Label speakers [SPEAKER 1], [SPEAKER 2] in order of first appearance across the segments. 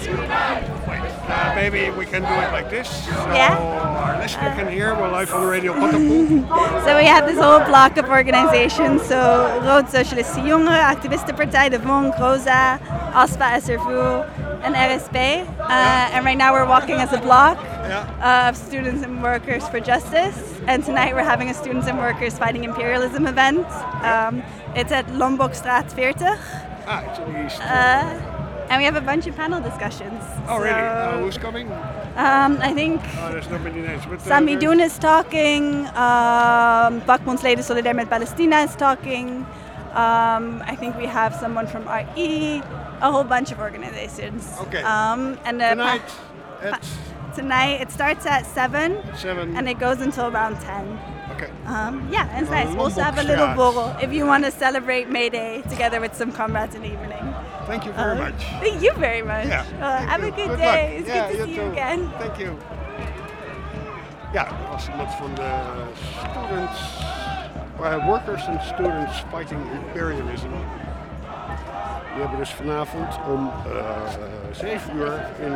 [SPEAKER 1] Maybe we can do it like this. So
[SPEAKER 2] Yeah.
[SPEAKER 1] our listener can hear. We're live on Radio Potterpool.
[SPEAKER 2] So we have this whole block of organizations. So Rood Socialistische Jongeren, Activistenpartij, De Vonk, Rosa, ASPA, SRVU, and RSP. And right now we're walking as a block of Students and Workers for Justice. And tonight we're having a Students and Workers Fighting Imperialism event. It's at Lombokstraat 40.
[SPEAKER 1] It's in the east.
[SPEAKER 2] And we have a bunch of panel discussions.
[SPEAKER 1] Oh, really? Who's coming?
[SPEAKER 2] I think
[SPEAKER 1] There's not many names. But,
[SPEAKER 2] Sami Doon is talking, Vakbondsleden Solidair met Palestina is talking, I think we have someone from RE, a whole bunch of organizations.
[SPEAKER 1] Okay.
[SPEAKER 2] And tonight it starts at 7 and it goes until around 10.
[SPEAKER 1] Okay.
[SPEAKER 2] And it's nice. We also have a little borrel if you want to celebrate May Day together with some comrades in the evening.
[SPEAKER 1] Thank you very much.
[SPEAKER 2] Thank you very much.
[SPEAKER 1] Yeah.
[SPEAKER 2] Have a good
[SPEAKER 1] Good
[SPEAKER 2] day.
[SPEAKER 1] luck.
[SPEAKER 2] It's good to see you again.
[SPEAKER 1] Thank you. Ja, dat was iemand van de students, workers and students fighting imperialism. Die hebben dus vanavond om 7 uur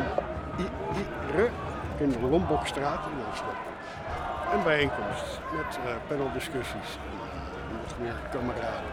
[SPEAKER 1] in de Lombokstraat in Oslo een bijeenkomst met paneldiscussies en nog meer kameraden.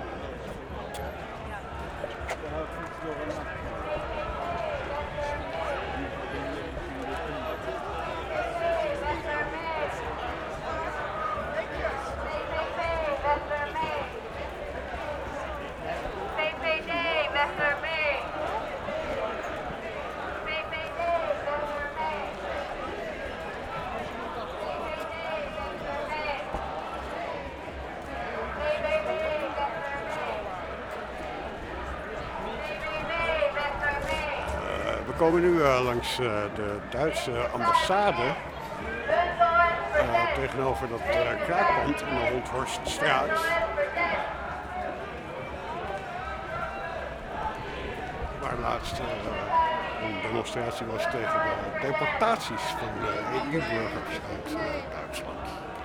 [SPEAKER 1] We komen nu langs de Duitse ambassade tegenover dat kraakpand in de Honthorststraat. Waar laatst een demonstratie was tegen de deportaties van de EU-burgers uit Duitsland.